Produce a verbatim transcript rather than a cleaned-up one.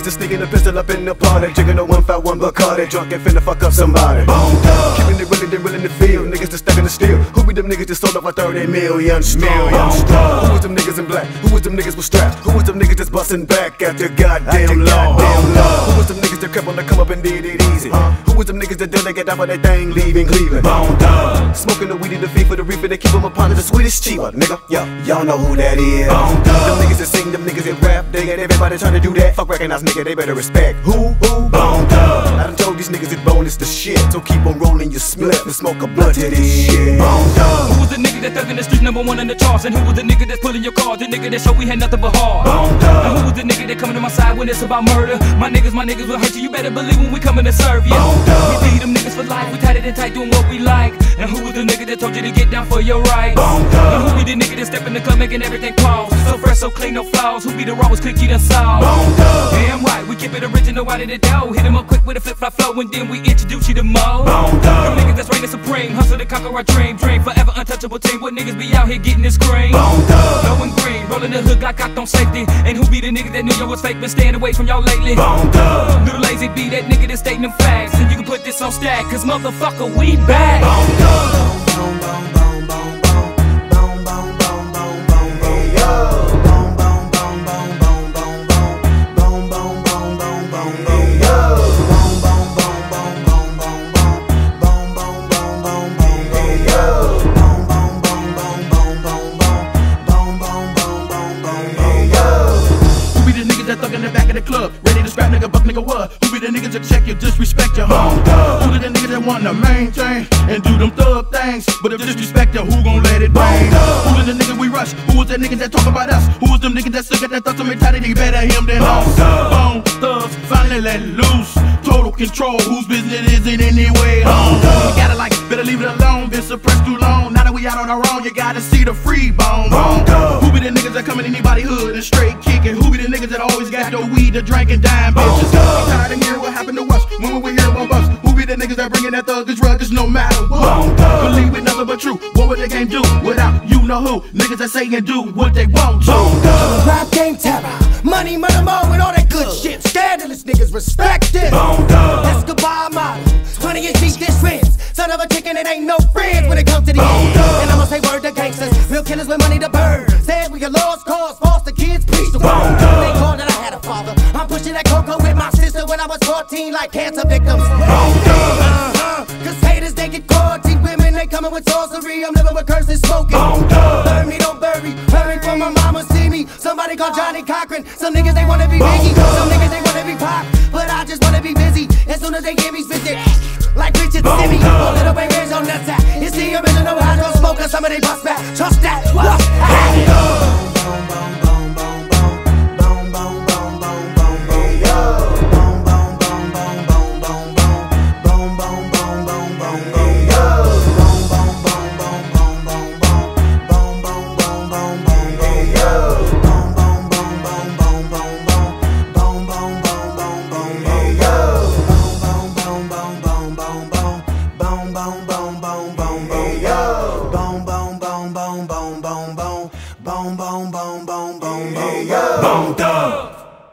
niggas is sneaking a pistol up in the party, drinking a one five one Bacardi, drunk and finna fuck up somebody. Boned up, keeping it really, they really in the field. Niggas just stuck in the steel. Who be them niggas that sold up for thirty million strong? Who was them niggas in black? Who was them niggas with straps? Who was them niggas that's busting back after goddamn law? Who was them niggas that crept on the come up and did it easy? Who was them niggas that done they get out for that thing, leaving Cleveland? Boned up, smoking the weed in the feet for the reaper, they keep them upon the sweetest cheaper, nigga. Yo, y'all know who that is. Boned up, them niggas that sing, them niggas that rap, they got everybody trying to do that. Fuck recognize nigga, they better respect. Who? Who? Boned up. I done told these niggas that bone is the shit, so keep on rolling your split and smoke a blunt to this shit. Boned up. Who was the nigga that thug in the street, number one in the charts? And who was the nigga that's pulling your car? The nigga that showed we had nothing but heart. Boned up. And who was the nigga that coming to my side when it's about murder? My niggas, my niggas will hurt you. You better believe when we coming to serve you. Boned up. We lead them niggas for life. We tied it and tight, doing what we like. And who was the nigga that told you to get down for your rights? Boned up. And who be the nigga that step in the club making everything pause? So fresh, so clean, no flaws. Who be the rawest click you done saw? Boned up. Damn right, we keep it original out of the dough. Hit him up quick with a flip flop flow, and then we introduce you to Mo. Boned up. Them niggas that's reigning supreme, hustle to conquer our dream, dream forever untouchable team. What niggas be out here getting this green? Boned up. Blowing green, rolling the hood like I don't safety. And who be the nigga that knew y'all was fake, been staying away from y'all lately? Boned up. Little lazy be that nigga that's stating them facts, and you can put this on stack, cause motherfucker we back. Boned up. Thug in the back of the club, ready to scrap nigga, buck nigga what? Who be the niggas that check you, disrespect your home? Who be the niggas that wanna maintain and do them thug things? But if disrespect you, who gon' let it rain? Who is the nigga we rush? Who was that niggas that talk about us? Who was them niggas that still got that thug mentality? Better him than us. Bone thugs, finally let loose. Total control, whose business is it anyway? Home. You gotta like, better leave it alone. Been suppressed too long. Now that we out on our own, you gotta see the free bone. Bone. Who be the niggas that come in anybody hood and straight kicking? Who be the niggas that always got the weed to drink and dime bitches? I'm tired of hearing what happened to us when we hear about us. Who be the niggas that bringing that thuggish rugged no matter what? Believe it, nothing but true. What would the game do without you know who? Niggas that say and do what they want to. Rap game terror, money, murder, more, and all that good shit. Scandalous niggas respect it. Escobar model, twenty inch deep dish friends. Son of a chicken, it ain't no friends when it comes to the end. And I'ma say word to gangsters, real killers with money to burn. Said we a lost cause, foster kids, preach the word. They called that I had a father. I'm pushing that cocoa with my sister when I was fourteen, like cancer victims. Uh-huh. Cause haters, they get quarantined. Women, they coming with sorcery. I'm living with curses, smoking. Burn me, don't bury. Hurry for my mama, see me. Somebody call Johnny Cochran. Some niggas, they wanna be Biggie. Some niggas, they wanna be Pop. But I just wanna be busy. As soon as they hear me spit it, like Richard Simmy. A little bit raised on that side. It's the original hydro smoker. Some of they bust back. Trust that. What?